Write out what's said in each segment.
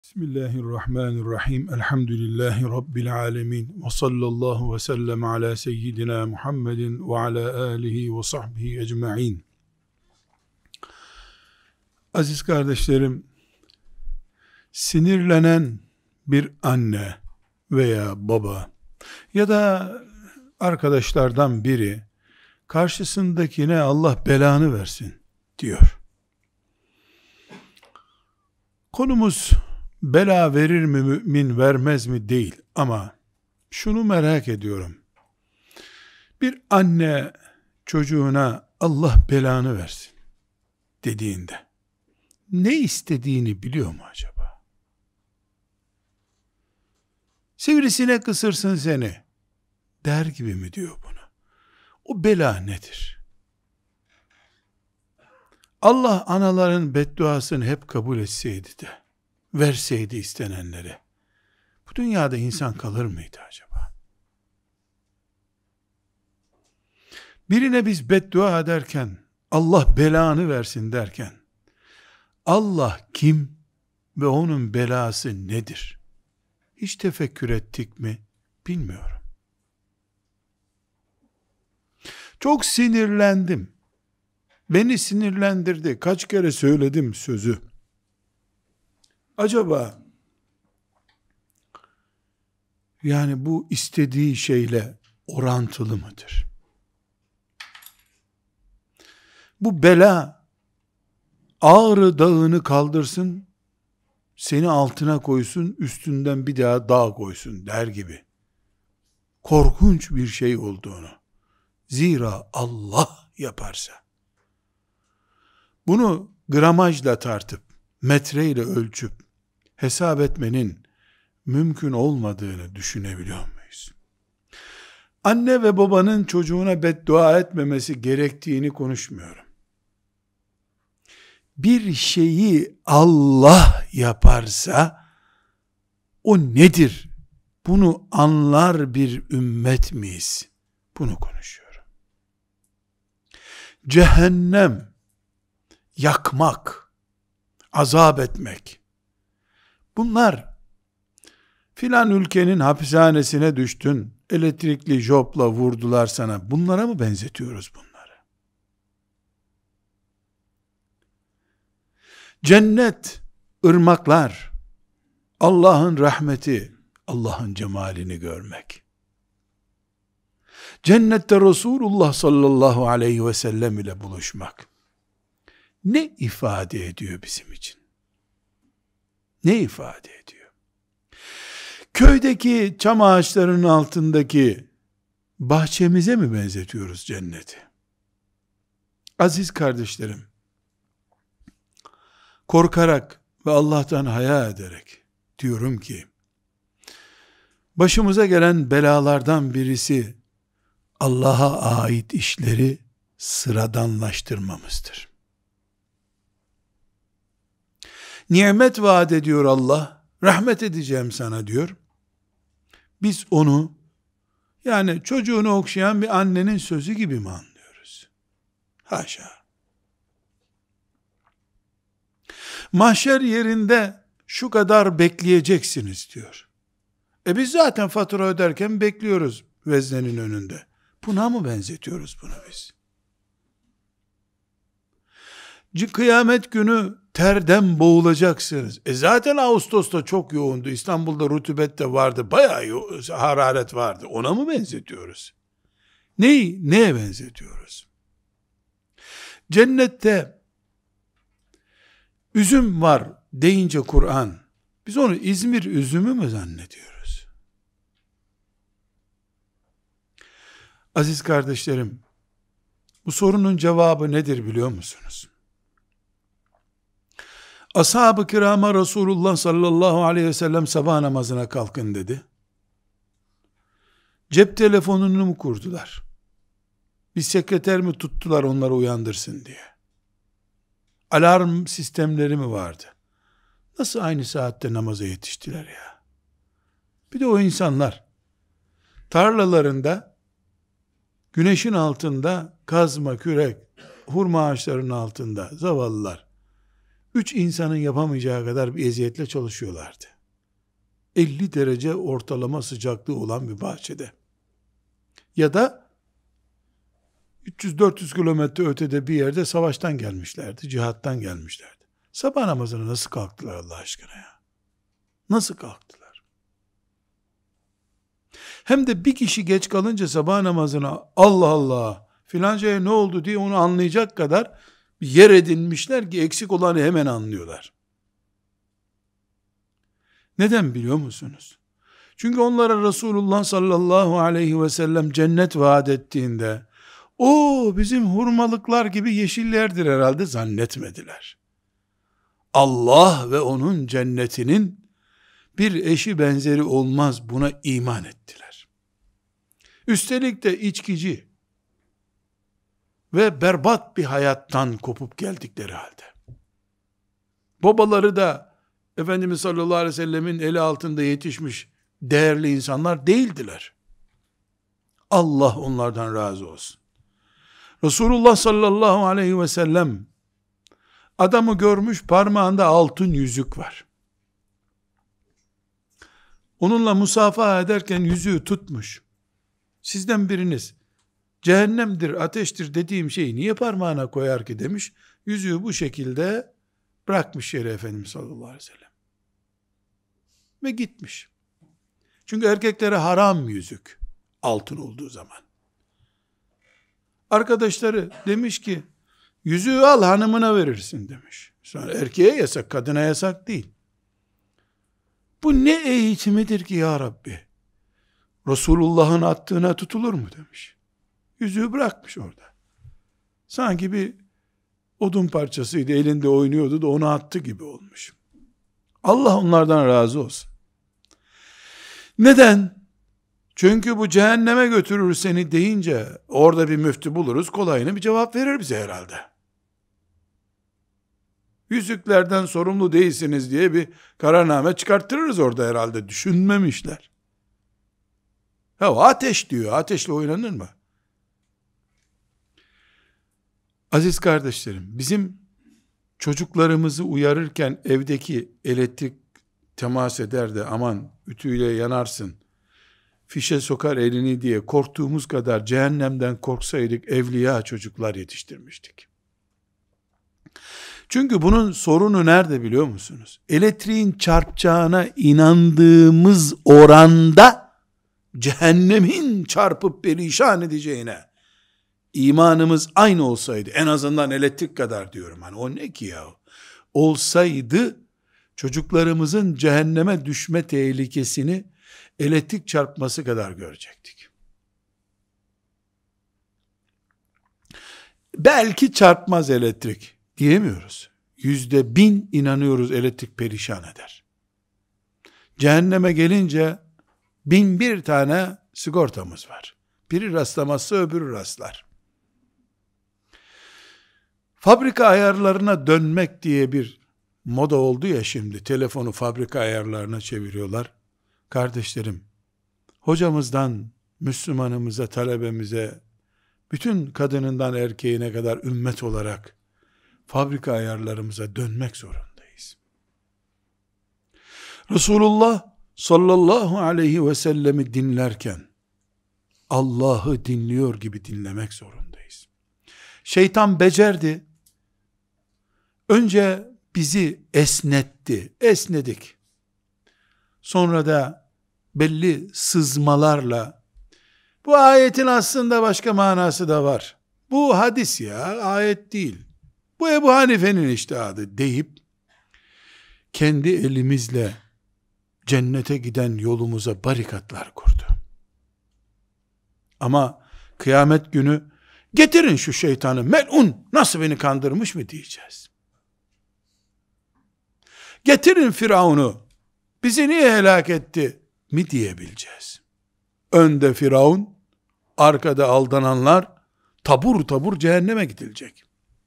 Bismillahirrahmanirrahim. Elhamdülillahi Rabbil alemin. Ve sallallahu ve sellem ala seyyidina Muhammedin ve ala alihi ve sahbihi ecma'in. Aziz kardeşlerim, sinirlenen bir anne veya baba ya da arkadaşlardan biri karşısındakine Allah belanı versin diyor. Konumuz bela verir mi mümin, vermez mi değil, ama şunu merak ediyorum. Bir anne çocuğuna Allah belanı versin dediğinde ne istediğini biliyor mu acaba? Sivrisinek ısırsın seni der gibi mi diyor bunu? O bela nedir? Allah anaların bedduasını hep kabul etseydi de verseydi istenenleri, bu dünyada insan kalır mıydı acaba? Birine biz beddua ederken, Allah belanı versin derken, Allah kim ve onun belası nedir? Hiç tefekkür ettik mi bilmiyorum. Çok sinirlendim. Beni sinirlendirdi. Kaç kere söyledim sözü. Acaba yani bu istediği şeyle orantılı mıdır? Bu bela Ağrı Dağı'nı kaldırsın, seni altına koysun, üstünden bir daha dağ koysun der gibi. Korkunç bir şey olduğunu. Zira Allah yaparsa, bunu gramajla tartıp, metreyle ölçüp, hesap etmenin mümkün olmadığını düşünebiliyor muyuz? Anne ve babanın çocuğuna beddua etmemesi gerektiğini konuşmuyorum. Bir şeyi Allah yaparsa, o nedir? Bunu anlar bir ümmet miyiz? Bunu konuşuyorum. Cehennem, yakmak, azap etmek, bunlar filan ülkenin hapishanesine düştün, elektrikli jopla vurdular sana, bunlara mı benzetiyoruz bunları? Cennet, ırmaklar, Allah'ın rahmeti, Allah'ın cemalini görmek. Cennette Resulullah sallallahu aleyhi ve sellem ile buluşmak. Ne ifade ediyor bizim için? Ne ifade ediyor? Köydeki çam ağaçlarının altındaki bahçemize mi benzetiyoruz cenneti? Aziz kardeşlerim, korkarak ve Allah'tan haya ederek diyorum ki, başımıza gelen belalardan birisi Allah'a ait işleri sıradanlaştırmamızdır. Nimet vaat ediyor Allah, rahmet edeceğim sana diyor. Biz onu, yani çocuğunu okşayan bir annenin sözü gibi mi anlıyoruz? Haşa. Mahşer yerinde şu kadar bekleyeceksiniz diyor. Biz zaten fatura öderken bekliyoruz veznenin önünde. Buna mı benzetiyoruz bunu biz? Kıyamet günü terden boğulacaksınız. Zaten Ağustos'ta çok yoğundu. İstanbul'da rutubet de vardı. Bayağı hararet vardı. Ona mı benzetiyoruz? Neye benzetiyoruz? Cennette üzüm var deyince Kur'an, biz onu İzmir üzümü mü zannediyoruz? Aziz kardeşlerim, bu sorunun cevabı nedir biliyor musunuz? Ashab-ı kirama Resulullah sallallahu aleyhi ve sellem sabah namazına kalkın dedi. Cep telefonunu mu kurdular? Bir sekreter mi tuttular onları uyandırsın diye? Alarm sistemleri mi vardı? Nasıl aynı saatte namaza yetiştiler ya? Bir de o insanlar tarlalarında güneşin altında kazma, kürek, hurma ağaçlarının altında zavallılar 3 insanın yapamayacağı kadar bir eziyetle çalışıyorlardı. 50 derece ortalama sıcaklığı olan bir bahçede. Ya da 300-400 kilometre ötede bir yerde savaştan gelmişlerdi, cihattan gelmişlerdi. Sabah namazına nasıl kalktılar Allah aşkına ya? Nasıl kalktılar? Hem de bir kişi geç kalınca sabah namazına Allah Allah filancaya ne oldu diye onu anlayacak kadar bir yer edinmişler ki eksik olanı hemen anlıyorlar. Neden biliyor musunuz? Çünkü onlara Resulullah sallallahu aleyhi ve sellem cennet vaat ettiğinde o bizim hurmalıklar gibi yeşillerdir herhalde zannetmediler. Allah ve onun cennetinin bir eşi benzeri olmaz, buna iman ettiler. Üstelik de içkici ve berbat bir hayattan kopup geldikleri halde. Babaları da Efendimiz sallallahu aleyhi ve sellemin eli altında yetişmiş değerli insanlar değildiler. Allah onlardan razı olsun. Resulullah sallallahu aleyhi ve sellem adamı görmüş, parmağında altın yüzük var. Onunla musafaha ederken yüzüğü tutmuş. Sizden biriniz cehennemdir, ateştir dediğim şeyi niye parmağına koyar ki demiş. Yüzüğü bu şekilde bırakmış yere Efendimiz sallallahu aleyhi ve sellem. Ve gitmiş. Çünkü erkeklere haram yüzük altın olduğu zaman. Arkadaşları demiş ki yüzüğü al hanımına verirsin demiş. Sonra erkeğe yasak, kadına yasak değil. Bu ne eğitimidir ki ya Rabbi? Resulullah'ın attığına tutulur mu demiş. Yüzüğü bırakmış orada. Sanki bir odun parçasıydı, elinde oynuyordu da onu attı gibi olmuş. Allah onlardan razı olsun. Neden? Çünkü bu cehenneme götürür seni deyince orada bir müftü buluruz, kolayına bir cevap verir bize herhalde. Yüzüklerden sorumlu değilsiniz diye bir kararname çıkarttırırız orada herhalde. Düşünmemişler. Ya ateş diyor, ateşle oynanır mı? Aziz kardeşlerim, bizim çocuklarımızı uyarırken evdeki elektrik temas eder de aman ütüyle yanarsın, fişe sokar elini diye korktuğumuz kadar cehennemden korksaydık evliya çocuklar yetiştirmiştik. Çünkü bunun sorunu nerede biliyor musunuz? Elektriğin çarpacağına inandığımız oranda cehennemin çarpıp perişan edeceğine imanımız aynı olsaydı, en azından elektrik kadar diyorum, hani o ne ki ya, olsaydı çocuklarımızın cehenneme düşme tehlikesini elektrik çarpması kadar görecektik. Belki çarpmaz elektrik diyemiyoruz. %1000 inanıyoruz elektrik perişan eder. Cehenneme gelince 1001 tane sigortamız var. Biri rastlamazsa öbürü rastlar. Fabrika ayarlarına dönmek diye bir moda oldu ya şimdi. Telefonu fabrika ayarlarına çeviriyorlar. Kardeşlerim, hocamızdan Müslümanımıza, talebemize, bütün kadınından erkeğine kadar ümmet olarak fabrika ayarlarımıza dönmek zorundayız. Resulullah sallallahu aleyhi ve sellemi dinlerken Allah'ı dinliyor gibi dinlemek zorundayız. Şeytan becerdi. Önce bizi esnetti. Esnedik. Sonra da belli sızmalarla bu ayetin aslında başka manası da var. Bu hadis ya, ayet değil. Bu Ebu Hanife'nin içtihadı deyip kendi elimizle cennete giden yolumuza barikatlar kurdu. Ama kıyamet günü getirin şu şeytanı, melun nasıl beni kandırmış mı diyeceğiz. Getirin Firavun'u, bizi niye helak etti mi diyebileceğiz. Önde Firavun, arkada aldananlar, tabur tabur cehenneme gidilecek.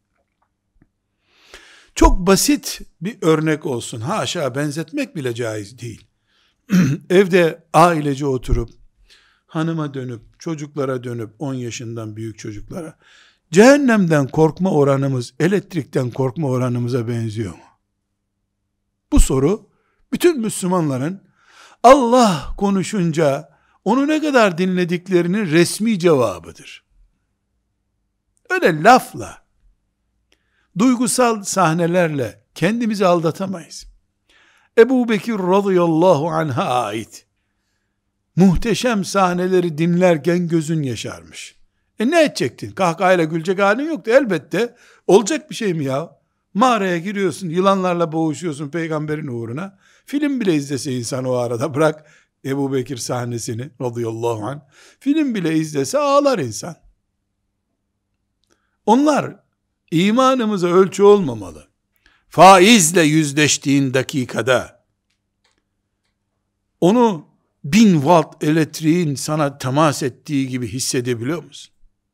Çok basit bir örnek olsun. Haşa, benzetmek bile caiz değil. Evde ailece oturup, hanıma dönüp, çocuklara dönüp, 10 yaşından büyük çocuklara, cehennemden korkma oranımız, elektrikten korkma oranımıza benziyor mu? Bu soru bütün Müslümanların Allah konuşunca onu ne kadar dinlediklerinin resmi cevabıdır. Öyle lafla, duygusal sahnelerle kendimizi aldatamayız. Ebu Bekir radıyallahu anh'a ait muhteşem sahneleri dinlerken gözün yaşarmış. Ne edecektin? Kahkahayla gülecek halin yoktu. Elbette olacak bir şey mi ya? Mağaraya giriyorsun, yılanlarla boğuşuyorsun peygamberin uğruna. Film bile izlese insan o arada, bırak Ebu Bekir sahnesini radıyallahu anh. Film bile izlese ağlar insan. Onlar imanımıza ölçü olmamalı. Faizle yüzleştiğin dakikada onu 1000 watt elektriğin sana temas ettiği gibi hissedebiliyor musun?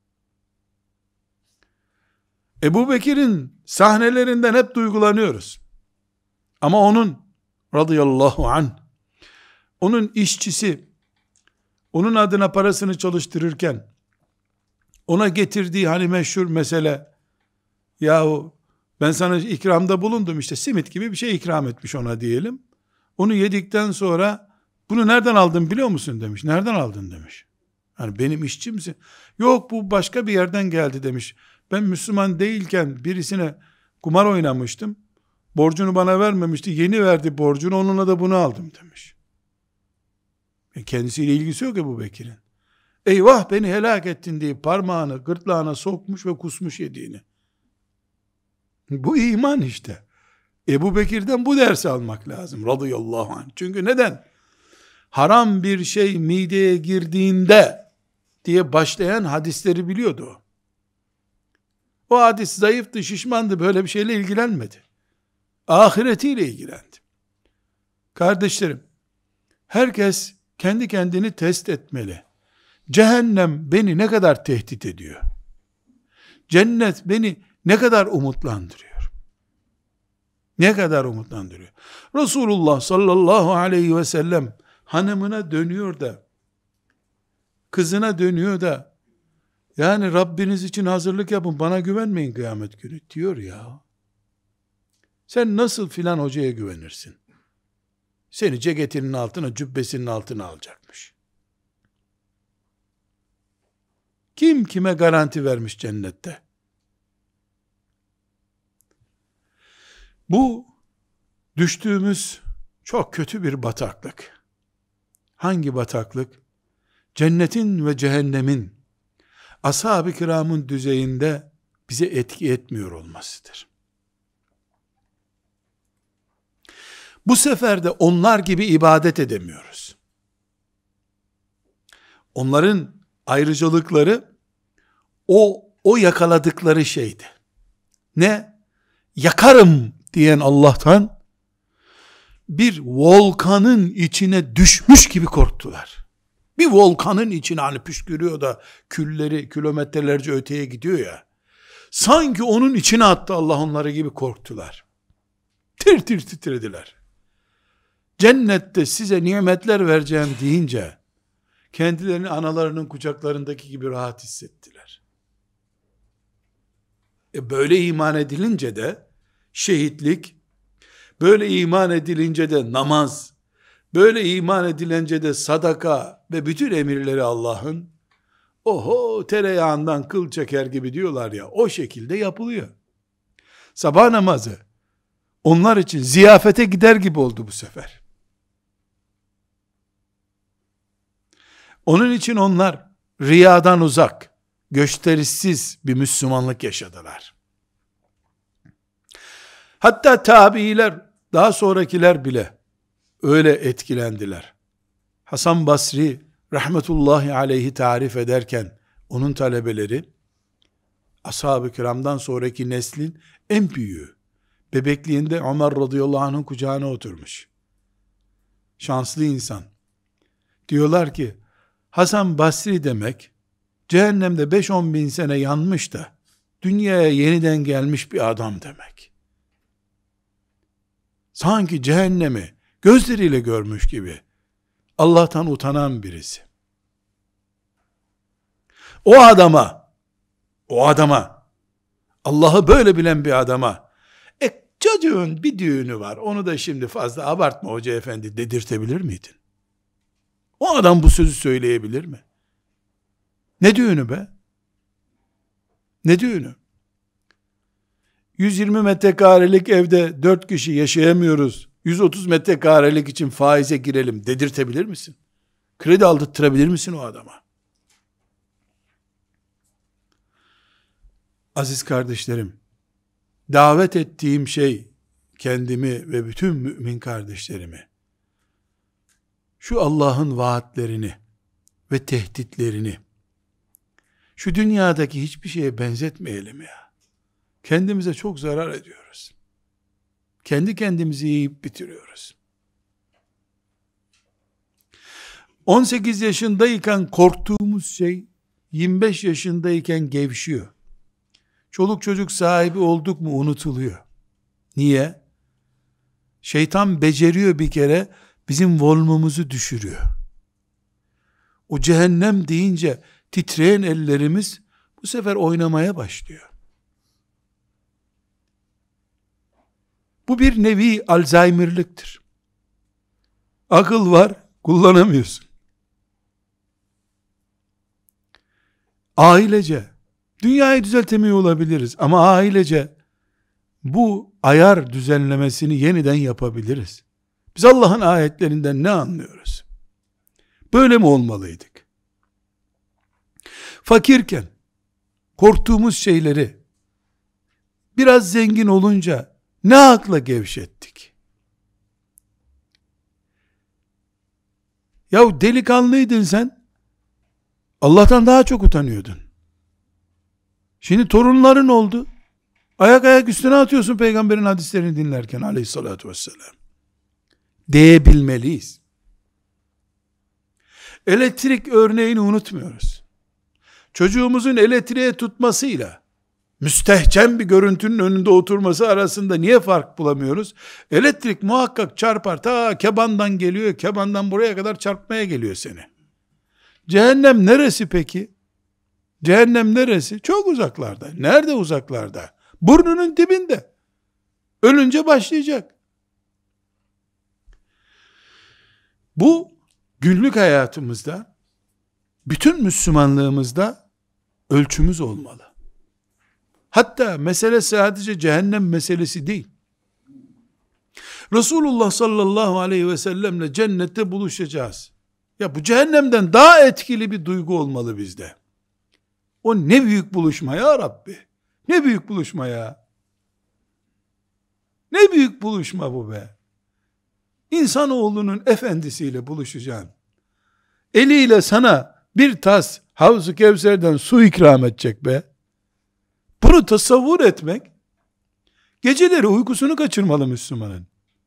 Ebu Bekir'in sahnelerinden hep duygulanıyoruz. Ama onun radıyallahu anh, onun işçisi, onun adına parasını çalıştırırken, ona getirdiği hani meşhur mesele, yahu ben sana ikramda bulundum, işte simit gibi bir şey ikram etmiş ona diyelim. Onu yedikten sonra bunu nereden aldın biliyor musun demiş. Nereden aldın demiş. Yani benim işçimsin. Yok, bu başka bir yerden geldi demiş. Ben Müslüman değilken birisine kumar oynamıştım. Borcunu bana vermemişti. Yeni verdi borcunu, onunla da bunu aldım demiş. Kendisiyle ilgisi yok Ebu Bekir'in. Eyvah beni helak ettin diye parmağını gırtlağına sokmuş ve kusmuş yediğini. Bu iman işte. Ebu Bekir'den bu dersi almak lazım radıyallahu anh. Çünkü neden? Haram bir şey mideye girdiğinde diye başlayan hadisleri biliyordu o. O hadis zayıftı, şişmandı, böyle bir şeyle ilgilenmedi. Ahiretiyle ilgilendi. Kardeşlerim, herkes kendi kendini test etmeli. Cehennem beni ne kadar tehdit ediyor? Cennet beni ne kadar umutlandırıyor? Ne kadar umutlandırıyor? Resulullah sallallahu aleyhi ve sellem hanımına dönüyor da, kızına dönüyor da, yani Rabbiniz için hazırlık yapın, bana güvenmeyin kıyamet günü diyor ya. Sen nasıl filan hocaya güvenirsin? Seni ceketinin altına, cübbesinin altına alacakmış. Kim kime garanti vermiş cennette? Bu düştüğümüz çok kötü bir bataklık. Hangi bataklık? Cennetin ve cehennemin ashab-ı kiramın düzeyinde bize etki etmiyor olmasıdır. Bu sefer de onlar gibi ibadet edemiyoruz. Onların ayrıcalıkları o yakaladıkları şeydi. Ne? Yakarım diyen Allah'tan bir volkanın içine düşmüş gibi korktular. Bir volkanın içine, hani püskürüyor da külleri kilometrelerce öteye gidiyor ya, sanki onun içine attı Allah onları gibi korktular. Tir tir titrediler. Cennette size nimetler vereceğim deyince kendilerini analarının kucaklarındaki gibi rahat hissettiler. Böyle iman edilince de şehitlik, böyle iman edilince de namaz, böyle iman edilince de sadaka ve bütün emirleri Allah'ın, oho tereyağından kıl çeker gibi diyorlar ya, o şekilde yapılıyor. Sabah namazı onlar için ziyafete gider gibi oldu bu sefer. Onun için onlar riyadan uzak, gösterişsiz bir Müslümanlık yaşadılar. Hatta tabiiler, daha sonrakiler bile öyle etkilendiler. Hasan Basri rahmetullahi aleyhi tarif ederken onun talebeleri, ashab-ı kiramdan sonraki neslin en büyüğü, bebekliğinde Ömer radıyallahu anh'ın kucağına oturmuş. Şanslı insan. Diyorlar ki, Hasan Basri demek, cehennemde 5-10 bin sene yanmış da, dünyaya yeniden gelmiş bir adam demek. Sanki cehennemi gözleriyle görmüş gibi, Allah'tan utanan birisi. O adama, Allah'ı böyle bilen bir adama, Çocuğun bir düğünü var, onu da şimdi fazla abartma hoca efendi dedirtebilir miydin? O adam bu sözü söyleyebilir mi? Ne düğünü be? Ne düğünü? 120 metrekarelik evde 4 kişi yaşayamıyoruz, 130 metrekarelik için faize girelim dedirtebilir misin? Kredi aldırtırabilir misin o adama? Aziz kardeşlerim, davet ettiğim şey, kendimi ve bütün mümin kardeşlerimi, şu Allah'ın vaatlerini ve tehditlerini, şu dünyadaki hiçbir şeye benzetmeyelim ya. Kendimize çok zarar ediyoruz. Kendi kendimizi yiyip bitiriyoruz. 18 yaşındayken korktuğumuz şey, 25 yaşındayken gevşiyor. Çoluk çocuk sahibi olduk mu unutuluyor. Niye? Şeytan beceriyor bir kere, bizim volümümüzü düşürüyor. O cehennem deyince titreyen ellerimiz bu sefer oynamaya başlıyor. Bu bir nevi Alzheimer'lıktır. Akıl var, kullanamıyorsun. Ailece, dünyayı düzeltemiyor olabiliriz ama ailece bu ayar düzenlemesini yeniden yapabiliriz. Biz Allah'ın ayetlerinden ne anlıyoruz? Böyle mi olmalıydık? Fakirken korktuğumuz şeyleri biraz zengin olunca ne akla gevşettik? Yahu delikanlıydın sen, Allah'tan daha çok utanıyordun. Şimdi torunların oldu, ayak ayak üstüne atıyorsun peygamberin hadislerini dinlerken aleyhissalatü vesselam. Diyebilmeliyiz. Elektrik örneğini unutmuyoruz. Çocuğumuzun elektriğe tutmasıyla müstehcen bir görüntünün önünde oturması arasında niye fark bulamıyoruz? Elektrik muhakkak çarpar. Ta kebandan geliyor, kebandan buraya kadar çarpmaya geliyor seni. Cehennem neresi peki? Cehennem neresi? Çok uzaklarda. Nerede uzaklarda? Burnunun dibinde. Ölünce başlayacak. Bu günlük hayatımızda, bütün Müslümanlığımızda ölçümüz olmalı. Hatta mesele sadece cehennem meselesi değil. Resulullah sallallahu aleyhi ve sellemle cennette buluşacağız. Ya bu cehennemden daha etkili bir duygu olmalı bizde. O ne büyük buluşma ya Rabbi. Ne büyük buluşma ya. Ne büyük buluşma bu be. İnsanoğlunun efendisiyle buluşacaksın. Eliyle sana bir tas Havz-ı Kevser'den su ikram edecek be. Bunu tasavvur etmek, geceleri uykusunu kaçırmalı Müslümanın.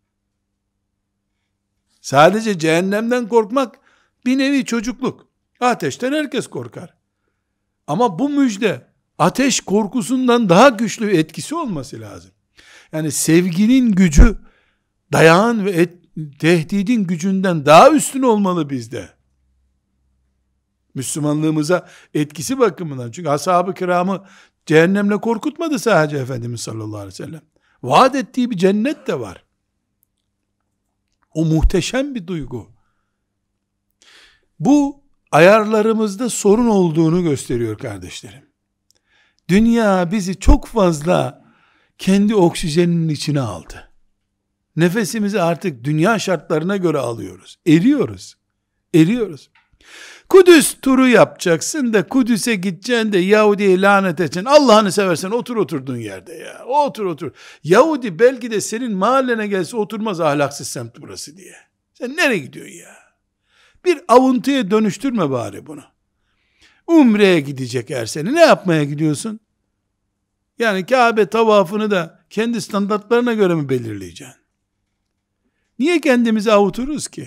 Sadece cehennemden korkmak bir nevi çocukluk. Ateşten herkes korkar. Ama bu müjde, ateş korkusundan daha güçlü etkisi olması lazım. Yani sevginin gücü, dayağın ve tehdidin gücünden daha üstün olmalı bizde. Müslümanlığımıza etkisi bakımından. Çünkü ashab-ı kiramı cehennemle korkutmadı sadece Efendimiz sallallahu aleyhi ve sellem. Vaat ettiği bir cennet de var. O muhteşem bir duygu. Bu ayarlarımızda sorun olduğunu gösteriyor kardeşlerim. Dünya bizi çok fazla kendi oksijeninin içine aldı. Nefesimizi artık dünya şartlarına göre alıyoruz. Eriyoruz. Eriyoruz. Kudüs turu yapacaksın da Kudüs'e gideceksin de Yahudi'ye lanet edeceksin. Allah'ını seversen otur oturduğun yerde ya. Otur otur. Yahudi belki de senin mahallene gelse oturmaz, ahlaksız semt burası diye. Sen nereye gidiyorsun ya? Bir avuntuya dönüştürme bari bunu. Umre'ye gidecek eğer seni, ne yapmaya gidiyorsun? Yani Kabe tavafını da kendi standartlarına göre mi belirleyeceksin? Niye kendimizi avuturuz ki?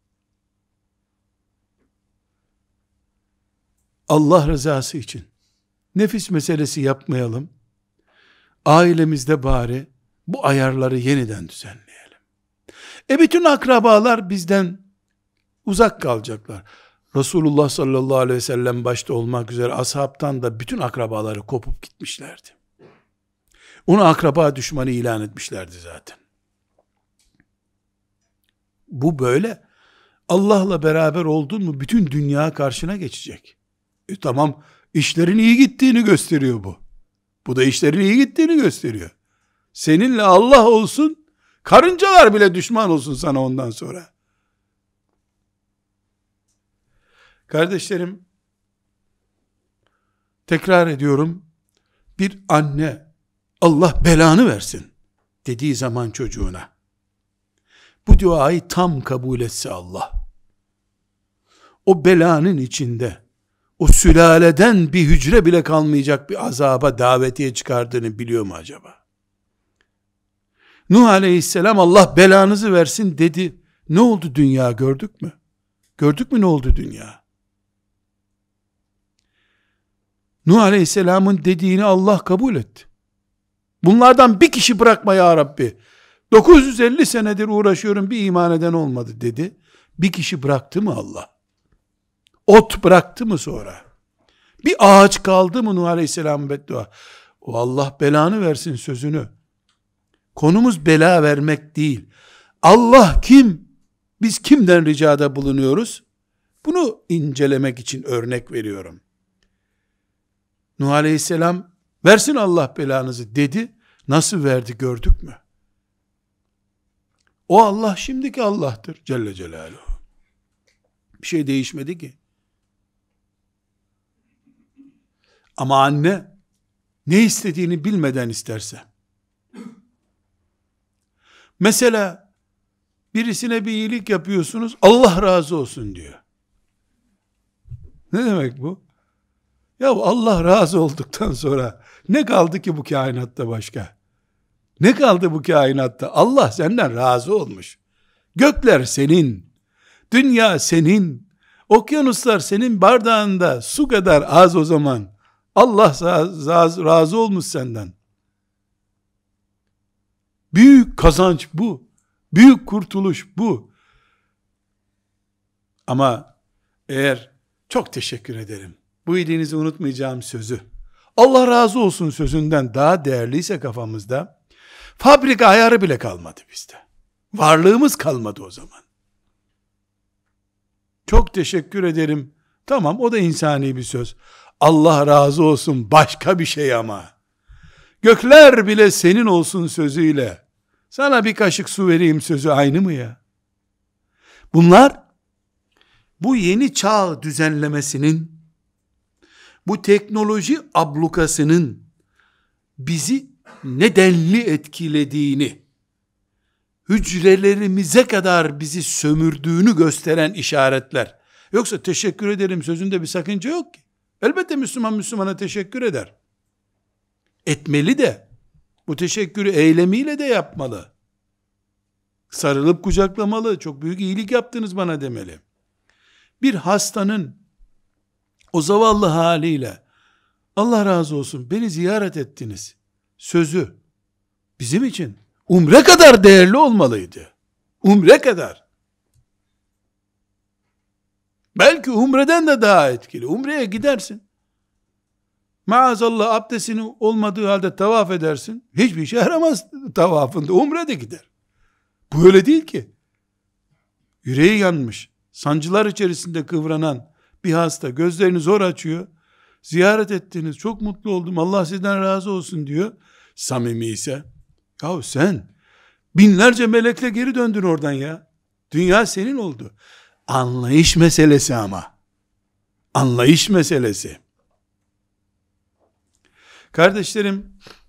Allah rızası için nefis meselesi yapmayalım. Ailemizde bari bu ayarları yeniden düzenleyelim. Bütün akrabalar bizden uzak kalacaklar. Resulullah sallallahu aleyhi ve sellem başta olmak üzere ashabtan da bütün akrabaları kopup gitmişlerdi. Onu akraba düşmanı ilan etmişlerdi zaten. Bu böyle. Allah'la beraber oldun mu bütün dünya karşına geçecek. Tamam, işlerin iyi gittiğini gösteriyor bu. Bu da işlerin iyi gittiğini gösteriyor. Seninle Allah olsun, karıncalar bile düşman olsun sana ondan sonra. Kardeşlerim, tekrar ediyorum, bir anne Allah belanı versin dediği zaman çocuğuna, bu duayı tam kabul etse Allah, o belanın içinde o sülaleden bir hücre bile kalmayacak bir azaba davetiye çıkardığını biliyor mu acaba? Nuh aleyhisselam Allah belanızı versin dedi. Ne oldu dünya, gördük mü? Gördük mü ne oldu dünya? Nuh aleyhisselamın dediğini Allah kabul etti. Bunlardan bir kişi bırakma ya Rabbi. 950 senedir uğraşıyorum, bir iman eden olmadı dedi. Bir kişi bıraktı mı Allah? Ot bıraktı mı sonra? Bir ağaç kaldı mı Nuh aleyhisselam beddua? O Allah belanı versin sözünü. Konumuz bela vermek değil. Allah kim? Biz kimden ricada bulunuyoruz? Bunu incelemek için örnek veriyorum. Nuh aleyhisselam versin Allah belanızı dedi. Nasıl verdi gördük mü? O Allah şimdiki Allah'tır Celle Celaluhu. Bir şey değişmedi ki. Ama anne ne istediğini bilmeden isterse, mesela birisine bir iyilik yapıyorsunuz, Allah razı olsun diyor. Ne demek bu? Ya Allah razı olduktan sonra ne kaldı ki bu kainatta başka? Ne kaldı bu kainatta? Allah senden razı olmuş. Gökler senin, dünya senin, okyanuslar senin bardağında su kadar az o zaman. Allah razı olmuş senden. Büyük kazanç bu. Büyük kurtuluş bu. Ama eğer çok teşekkür ederim, bu iyiliğinizi unutmayacağım sözü, Allah razı olsun sözünden daha değerliyse kafamızda, fabrika ayarı bile kalmadı bizde. Varlığımız kalmadı o zaman. Çok teşekkür ederim. Tamam, o da insani bir söz. Allah razı olsun başka bir şey ama. Gökler bile senin olsun sözüyle, sana bir kaşık su vereyim sözü aynı mı ya? Bunlar, bu yeni çağ düzenlemesinin, bu teknoloji ablukasının bizi nedenli etkilediğini, hücrelerimize kadar bizi sömürdüğünü gösteren işaretler. Yoksa teşekkür ederim sözünde bir sakınca yok ki. Elbette Müslüman Müslümana teşekkür eder. Etmeli de, bu teşekkürü eylemiyle de yapmalı. Sarılıp kucaklamalı, çok büyük iyilik yaptınız bana demeli. Bir hastanın o zavallı haliyle, Allah razı olsun beni ziyaret ettiniz sözü, bizim için umre kadar değerli olmalıydı. Umre kadar. Belki umreden de daha etkili. Umreye gidersin. Maazallah abdestinin olmadığı halde tavaf edersin. Hiçbir işe yaramaz tavafında. Umre de gider. Bu öyle değil ki. Yüreği yanmış, sancılar içerisinde kıvranan bir hasta gözlerini zor açıyor. Ziyaret ettiniz, çok mutlu oldum, Allah sizden razı olsun diyor. Samimi ise, yahu sen binlerce melekle geri döndün oradan ya. Dünya senin oldu. Anlayış meselesi ama. Anlayış meselesi. Kardeşlerim,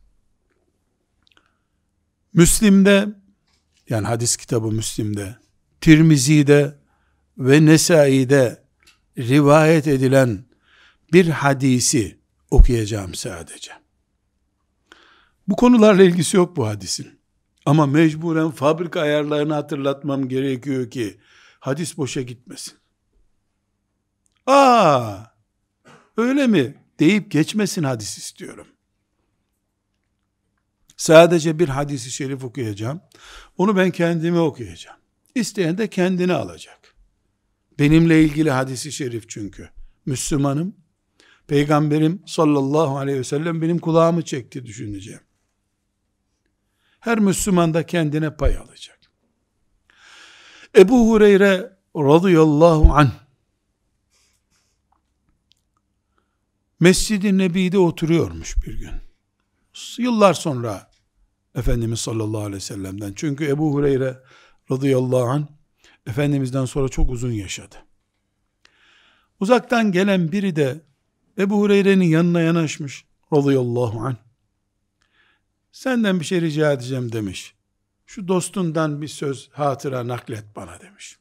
Müslim'de, yani hadis kitabı Müslim'de, Tirmizi'de ve Nesai'de rivayet edilen bir hadisi okuyacağım sadece. Bu konularla ilgisi yok bu hadisin. Ama mecburen fabrika ayarlarını hatırlatmam gerekiyor ki hadis boşa gitmesin. Öyle mi deyip geçmesin hadis istiyorum. Sadece bir hadisi şerif okuyacağım. Onu ben kendime okuyacağım. İsteyen de kendine alacak. Benimle ilgili hadisi şerif çünkü. Müslümanım. Peygamberim sallallahu aleyhi ve sellem benim kulağımı çekti düşüneceğim. Her Müslüman da kendine pay alacak. Ebu Hureyre radıyallahu anh Mescid-i Nebi'de oturuyormuş bir gün. Yıllar sonra Efendimiz sallallahu aleyhi ve sellem'den. Çünkü Ebu Hureyre radıyallahu anh Efendimiz'den sonra çok uzun yaşadı. Uzaktan gelen biri de Ebu Hureyre'nin yanına yanaşmış radıyallahu anh. Senden bir şey rica edeceğim demiş. Şu dostundan bir söz, hatıra naklet bana demiş.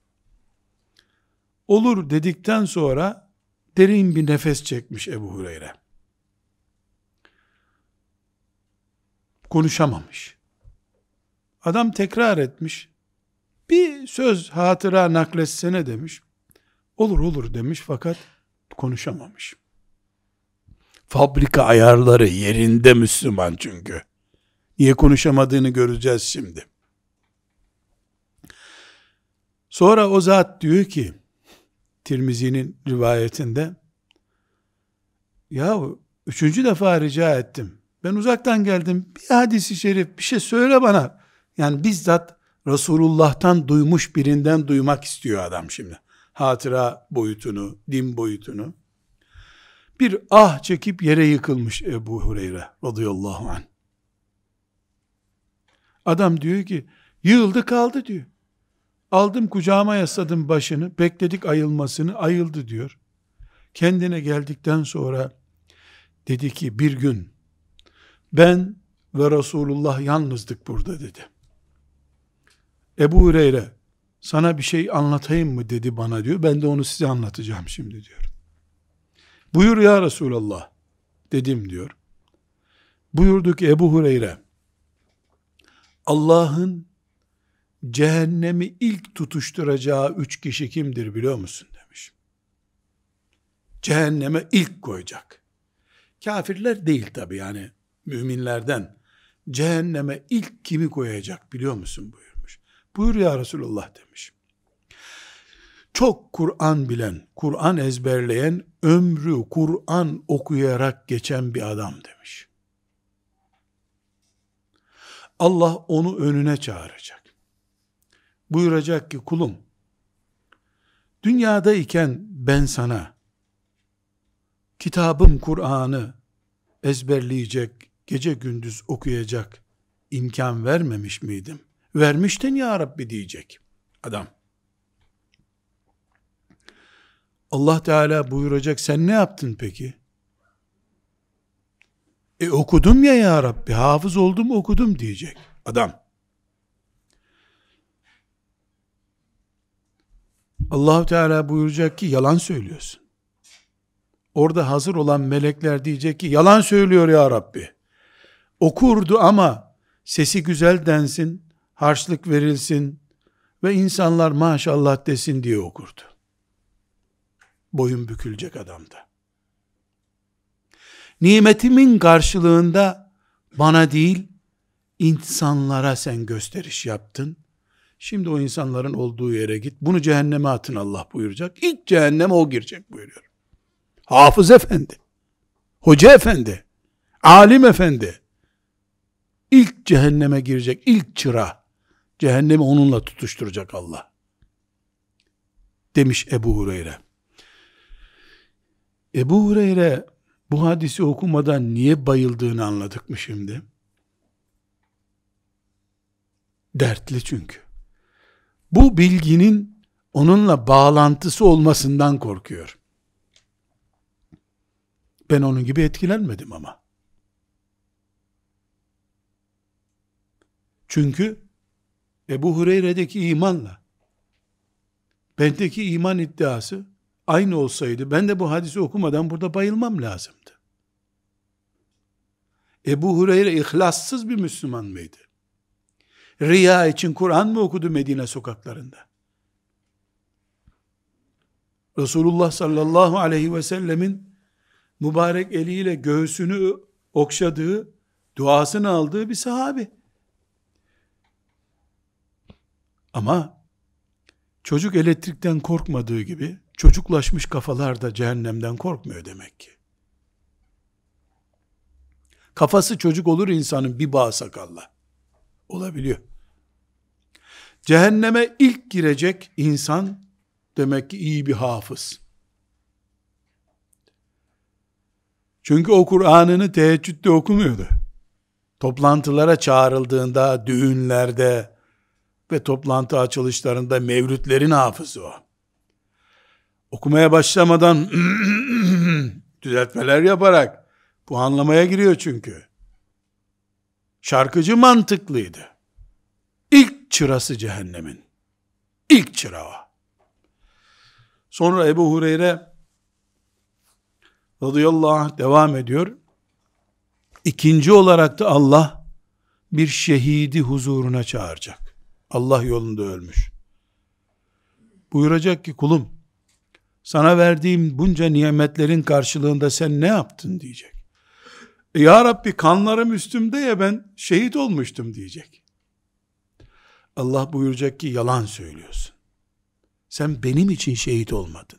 Olur dedikten sonra derin bir nefes çekmiş Ebu Hureyre. Konuşamamış. Adam tekrar etmiş. Bir söz, hatıra nakletsene demiş. Olur olur demiş fakat konuşamamış. Fabrika ayarları yerinde Müslüman çünkü. Niye konuşamadığını göreceğiz şimdi. Sonra o zat diyor ki, Tirmizi'nin rivayetinde, yahu 3. defa rica ettim. Ben uzaktan geldim. Bir hadisi şerif, bir şey söyle bana. Yani bizzat Resulullah'tan duymuş birinden duymak istiyor adam şimdi. Hatıra boyutunu, din boyutunu. Bir ah çekip yere yıkılmış Ebu Hureyre radıyallahu anh. Adam diyor ki, yığıldı kaldı diyor. Aldım kucağıma yasladım başını, bekledik ayılmasını, ayıldı diyor. Kendine geldikten sonra dedi ki bir gün ben ve Resulullah yalnızdık burada dedi. Ebu Hureyre sana bir şey anlatayım mı dedi bana diyor. Ben de onu size anlatacağım şimdi diyor. Buyur ya Resulallah dedim diyor. Buyurdu ki Ebu Hureyre, Allah'ın cehennemi ilk tutuşturacağı 3 kişi kimdir biliyor musun demiş. Cehenneme ilk koyacak. Kafirler değil tabi, yani müminlerden. Cehenneme ilk kimi koyacak biliyor musun buyurmuş. Buyur ya Resulullah demiş. Çok Kur'an bilen, Kur'an ezberleyen, ömrü Kur'an okuyarak geçen bir adam demiş. Allah onu önüne çağıracak. Buyuracak ki kulum, dünyadayken ben sana kitabım Kur'an'ı ezberleyecek, gece gündüz okuyacak imkan vermemiş miydim? Vermiştin ya Rabbi diyecek adam. Allah Teala buyuracak, sen ne yaptın peki? Okudum ya Rabbi, hafız oldum okudum diyecek adam. Allah Teala buyuracak ki yalan söylüyorsun. Orada hazır olan melekler diyecek ki yalan söylüyor ya Rabbi. Okurdu ama sesi güzel densin, harçlık verilsin ve insanlar maşallah desin diye okurdu. Boyun bükülecek adamda. Nimetimin karşılığında bana değil, insanlara sen gösteriş yaptın. Şimdi o insanların olduğu yere git. Bunu cehenneme atın Allah buyuracak. İlk cehenneme o girecek buyuruyor. Hafız efendi, hoca efendi, alim efendi. İlk cehenneme girecek, ilk çıra. Cehennemi onunla tutuşturacak Allah. Demiş Ebu Hureyre. Ebu Hureyre bu hadisi okumadan niye bayıldığını anladık mı şimdi? Dertli çünkü. Bu bilginin onunla bağlantısı olmasından korkuyor. Ben onun gibi etkilenmedim ama. Çünkü Ebu Hureyre'deki imanla bendeki iman iddiası aynı olsaydı ben de bu hadisi okumadan burada bayılmam lazımdı. Ebu Hureyre ihlassız bir Müslüman mıydı? Riya için Kur'an mı okudu Medine sokaklarında? Resulullah sallallahu aleyhi ve sellemin mübarek eliyle göğsünü okşadığı, duasını aldığı bir sahabi. Ama çocuk elektrikten korkmadığı gibi, çocuklaşmış kafalar da cehennemden korkmuyor demek ki. Kafası çocuk olur insanın bir bağ sakalla. Olabiliyor. Cehenneme ilk girecek insan demek ki iyi bir hafız. Çünkü o Kur'an'ını teheccüde okumuyordu. Toplantılara çağrıldığında, düğünlerde ve toplantı açılışlarında mevlütlerin hafızı o. Okumaya başlamadan düzeltmeler yaparak puanlamaya giriyor çünkü. Şarkıcı mantıklıydı. İlk çırası cehennemin. İlk çırağı. Sonra Ebu Hureyre radıyallahu anh devam ediyor. İkinci olarak da Allah bir şehidi huzuruna çağıracak. Allah yolunda ölmüş. Buyuracak ki kulum, sana verdiğim bunca nimetlerin karşılığında sen ne yaptın diyecek. Ya Rabbi kanlarım üstümde ya ben şehit olmuştum diyecek. Allah buyuracak ki yalan söylüyorsun. Sen benim için şehit olmadın.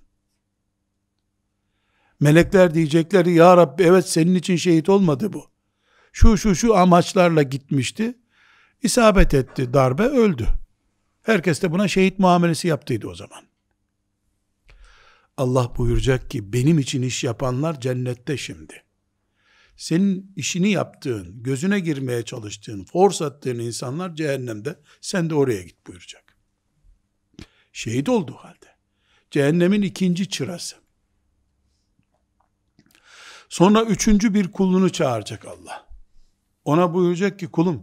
Melekler diyecekler ya Rabbi evet senin için şehit olmadı bu. Şu amaçlarla gitmişti. İsabet etti darbe öldü. Herkes de buna şehit muamelesi yaptıydı o zaman. Allah buyuracak ki benim için iş yapanlar cennette şimdi. Senin işini yaptığın, gözüne girmeye çalıştığın, force attığın insanlar cehennemde. Sen de oraya git buyuracak. Şehit olduğu halde. Cehennemin ikinci çırası. Sonra üçüncü bir kulunu çağıracak Allah. Ona buyuracak ki kulum,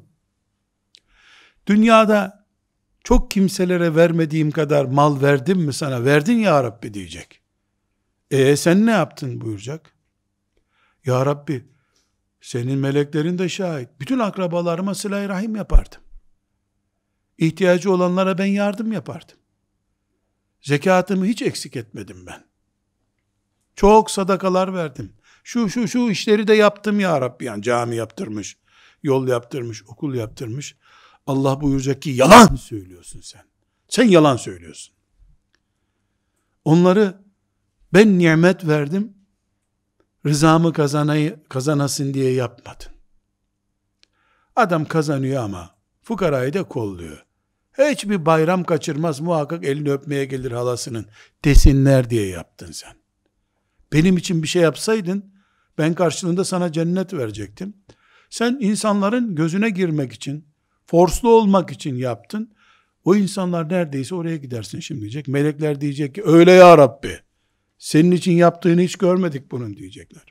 dünyada çok kimselere vermediğim kadar mal verdim mi sana? Verdin ya Rabbi diyecek. Sen ne yaptın buyuracak. Ya Rabbi senin meleklerin de şahit. Bütün akrabalarıma sıla-i rahim yapardım. İhtiyacı olanlara ben yardım yapardım. Zekatımı hiç eksik etmedim ben. Çok sadakalar verdim. Şu işleri de yaptım ya Rabbi. Yani cami yaptırmış, yol yaptırmış, okul yaptırmış. Allah buyuracak ki yalan söylüyorsun sen. Sen yalan söylüyorsun. Onları ben nimet verdim, rızamı kazanasın diye yapmadın. Adam kazanıyor ama fukarayı da kolluyor. Hiçbir bayram kaçırmaz, muhakkak elini öpmeye gelir halasının desinler diye yaptın sen. Benim için bir şey yapsaydın, ben karşılığında sana cennet verecektim. Sen insanların gözüne girmek için, forslu olmak için yaptın. O insanlar neredeyse oraya gidersin şimdi diyecek. Melekler diyecek ki öyle ya Rabbi. Senin için yaptığını hiç görmedik bunun diyecekler.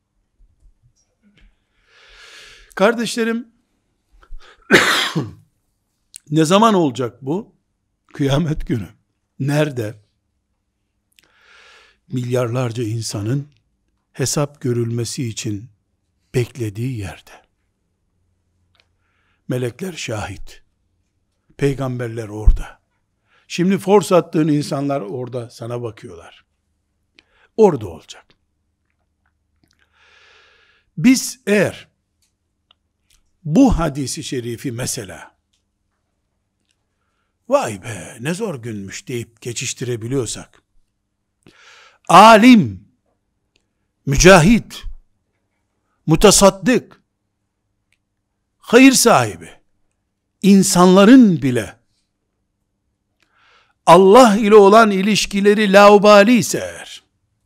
Kardeşlerim, ne zaman olacak bu? Kıyamet günü. Nerede? Milyarlarca insanın hesap görülmesi için beklediği yerde. Melekler şahit. Peygamberler orada. Şimdi force attığın insanlar orada sana bakıyorlar. Orada olacak. Biz eğer bu hadisi şerifi mesela vay be ne zor günmüş deyip geçiştirebiliyorsak, alim, mücahit, mutasaddık, hayır sahibi, insanların bile Allah ile olan ilişkileri laubali ise eğer,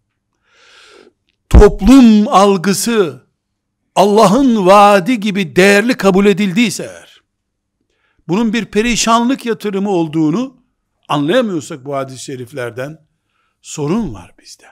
toplum algısı Allah'ın vaadi gibi değerli kabul edildiyse eğer, bunun bir perişanlık yatırımı olduğunu anlayamıyorsak bu hadis-i şeriflerden, sorun var bizde.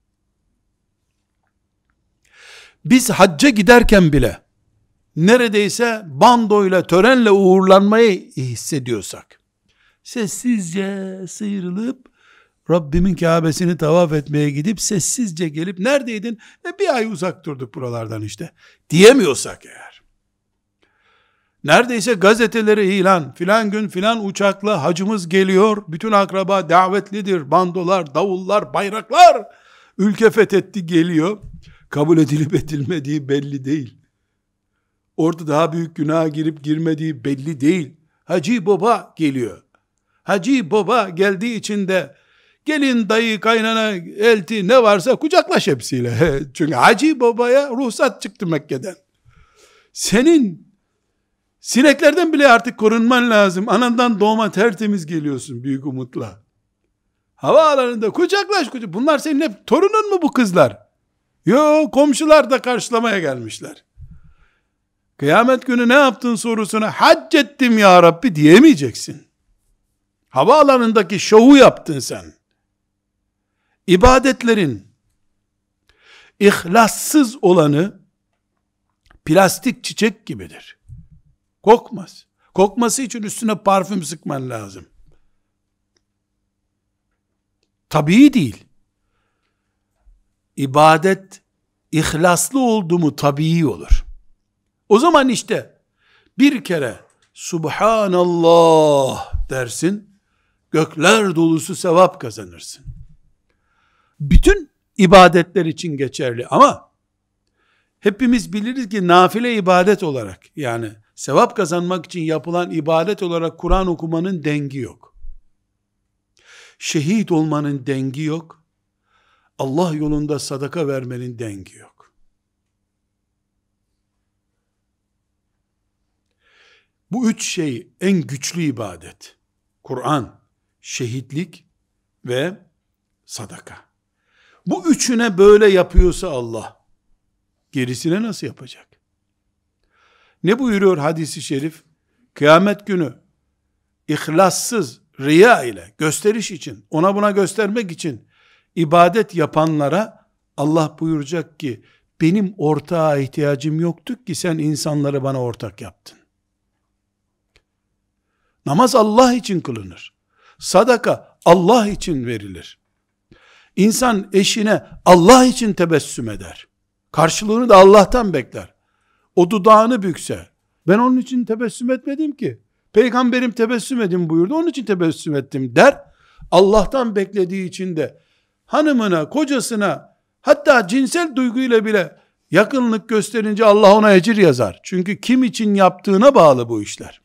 Biz hacca giderken bile neredeyse bandoyla, törenle uğurlanmayı hissediyorsak, sessizce sıyrılıp Rabbimin Kabe'sini tavaf etmeye gidip sessizce gelip neredeydin? Bir ay uzak durduk buralardan işte diyemiyorsak eğer, neredeyse gazetelere ilan, filan gün filan uçakla hacımız geliyor, bütün akraba davetlidir, bandolar, davullar, bayraklar, ülke fethetti geliyor, kabul edilip edilmediği belli değil. Orada daha büyük günaha girip girmediği belli değil. Hacı baba geliyor. Hacı baba geldiği için de gelin, dayı, kaynana, elti ne varsa kucaklaş hepsiyle. Çünkü Hacı babaya ruhsat çıktı Mekke'den. Senin Sineklerden bile artık korunman lazım. Anandan doğma tertemiz geliyorsun büyük umutla. Havaalanında kucaklaş. Bunlar senin hep torunun mu bu kızlar? Yok, komşular da karşılamaya gelmişler. Kıyamet günü ne yaptın sorusuna hac ettim ya Rabbi diyemeyeceksin. Havaalanındaki şovu yaptın sen. İbadetlerin İhlassız olanı plastik çiçek gibidir. Kokmaz. Kokması için üstüne parfüm sıkman lazım. Tabii değil. İbadet ihlaslı oldu mu tabii olur. O zaman işte bir kere Subhanallah dersin, gökler dolusu sevap kazanırsın. Bütün ibadetler için geçerli ama hepimiz biliriz ki nafile ibadet olarak, yani sevap kazanmak için yapılan ibadet olarak Kur'an okumanın dengi yok. Şehit olmanın dengi yok. Allah yolunda sadaka vermenin dengi yok. Bu üç şey en güçlü ibadet. Kur'an, şehitlik ve sadaka. Bu üçüne böyle yapıyorsa Allah, gerisine nasıl yapacak? Ne buyuruyor hadis-i şerif? Kıyamet günü ihlassız, riya ile, gösteriş için, ona buna göstermek için ibadet yapanlara Allah buyuracak ki, benim ortağa ihtiyacım yoktu ki sen insanları bana ortak yaptın. Namaz Allah için kılınır. Sadaka Allah için verilir. İnsan eşine Allah için tebessüm eder. Karşılığını da Allah'tan bekler. O dudağını bükse, ben onun için tebessüm etmedim ki, Peygamberim tebessüm edin buyurdu, onun için tebessüm ettim der. Allah'tan beklediği için de hanımına, kocasına, hatta cinsel duyguyla bile yakınlık gösterince Allah ona ecir yazar. Çünkü kim için yaptığına bağlı bu işler.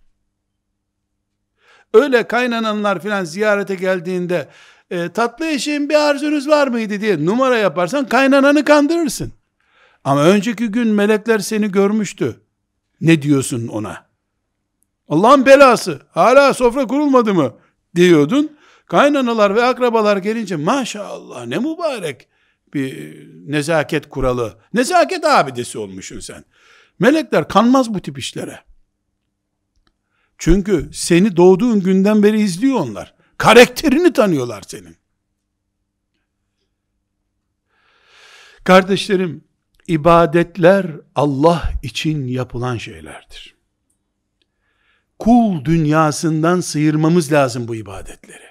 Öyle kaynananlar filan ziyarete geldiğinde tatlı eşeğin bir arzunuz var mıydı diye numara yaparsan kaynananı kandırırsın. Ama önceki gün melekler seni görmüştü. Ne diyorsun ona? Allah'ın belası, hala sofra kurulmadı mı diyordun. Kaynanalar ve akrabalar gelince maşallah ne mübarek bir nezaket kuralı, nezaket abidesi olmuşsun sen. Melekler kanmaz bu tip işlere. Çünkü seni doğduğun günden beri izliyor onlar. Karakterini tanıyorlar senin. Kardeşlerim, ibadetler Allah için yapılan şeylerdir. Kul dünyasından sıyırmamız lazım bu ibadetleri.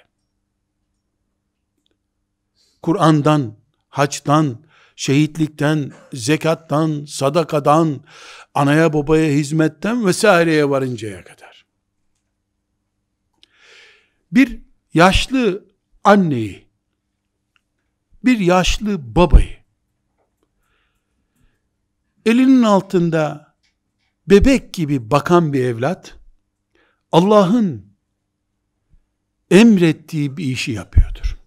Kur'an'dan, haçtan, şehitlikten, zekattan, sadakadan, anaya babaya hizmetten vesaireye varıncaya kadar. Bir yaşlı anneyi, bir yaşlı babayı, elinin altında bebek gibi bakan bir evlat, Allah'ın emrettiği bir işi yapıyordur.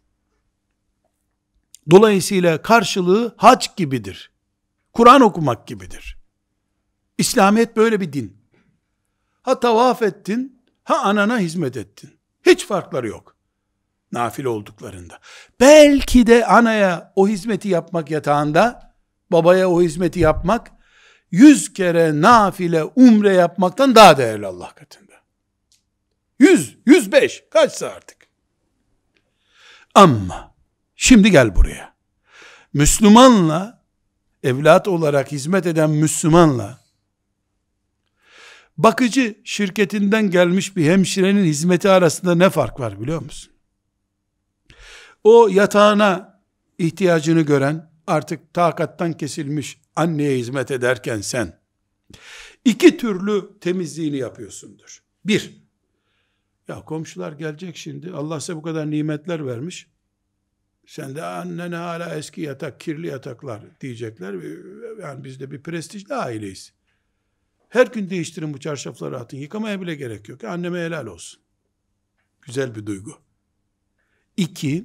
Dolayısıyla karşılığı hac gibidir. Kur'an okumak gibidir. İslamiyet böyle bir din. Ha tavaf ettin, ha anana hizmet ettin. Hiç farkları yok. Nafile olduklarında. Belki de anaya o hizmeti yapmak yatağında, babaya o hizmeti yapmak, 100 kere nafile umre yapmaktan daha değerli Allah katında. 100, 105, kaçsa artık. Ama şimdi gel buraya. Müslümanla, evlat olarak hizmet eden Müslümanla, bakıcı şirketinden gelmiş bir hemşirenin hizmeti arasında ne fark var biliyor musun? O yatağına ihtiyacını gören, artık takattan kesilmiş anneye hizmet ederken sen, iki türlü temizliğini yapıyorsundur. Bir, ya komşular gelecek şimdi, Allah size bu kadar nimetler vermiş, sen de annene hala eski yatak, kirli yataklar diyecekler. Yani biz de bir prestijli aileyiz. Her gün değiştirin bu çarşafları, atın. Yıkamaya bile gerek yok. Anneme helal olsun. Güzel bir duygu. İki,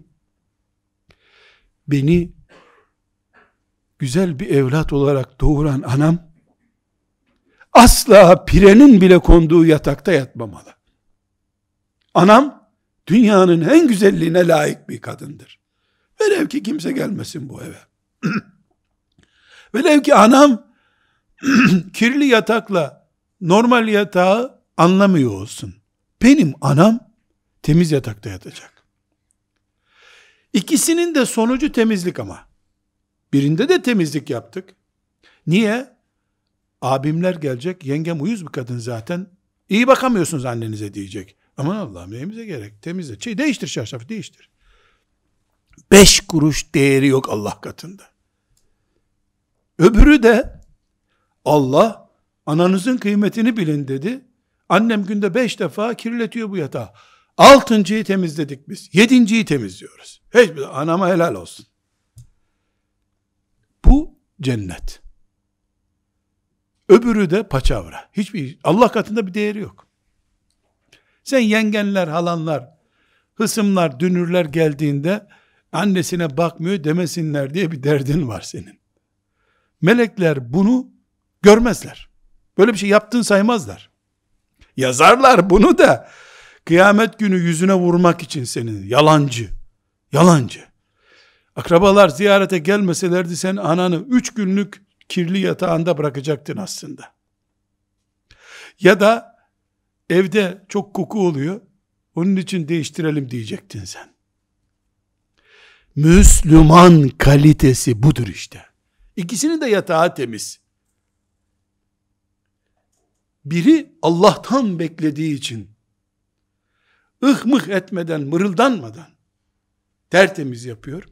beni güzel bir evlat olarak doğuran anam, asla pirenin bile konduğu yatakta yatmamalı. Anam dünyanın en güzelliğine layık bir kadındır. Velev ki kimse gelmesin bu eve. Velev ki anam kirli yatakla normal yatağı anlamıyor olsun. Benim anam temiz yatakta yatacak. İkisinin de sonucu temizlik ama. Birinde de temizlik yaptık. Niye? Abimler gelecek, yengem uyuz bir kadın zaten. İyi bakamıyorsunuz annenize diyecek. Aman Allah'ım neyimize gerek? Temizle. Değiştir çarşafı, değiştir. 5 kuruş değeri yok Allah katında. Öbürü de Allah ananızın kıymetini bilin dedi. Annem günde 5 defa kirletiyor bu yatağı. 6.'yı temizledik biz. 7.'yi temizliyoruz. Anama helal olsun. Bu cennet. Öbürü de paçavra. Hiçbir Allah katında bir değeri yok. Sen yengenler, halanlar, hısımlar, dünürler geldiğinde annesine bakmıyor demesinler diye bir derdin var senin. Melekler bunu görmezler. Böyle bir şey yaptığını saymazlar. Yazarlar bunu da kıyamet günü yüzüne vurmak için senin. Yalancı. Yalancı. Akrabalar ziyarete gelmeselerdi sen ananı 3 günlük kirli yatağında bırakacaktın aslında. Ya da evde çok koku oluyor. Onun için değiştirelim diyecektin sen. Müslüman kalitesi budur işte. İkisinin de yatağı temiz. Biri Allah'tan beklediği için ıhmıh etmeden, mırıldanmadan tertemiz yapıyor.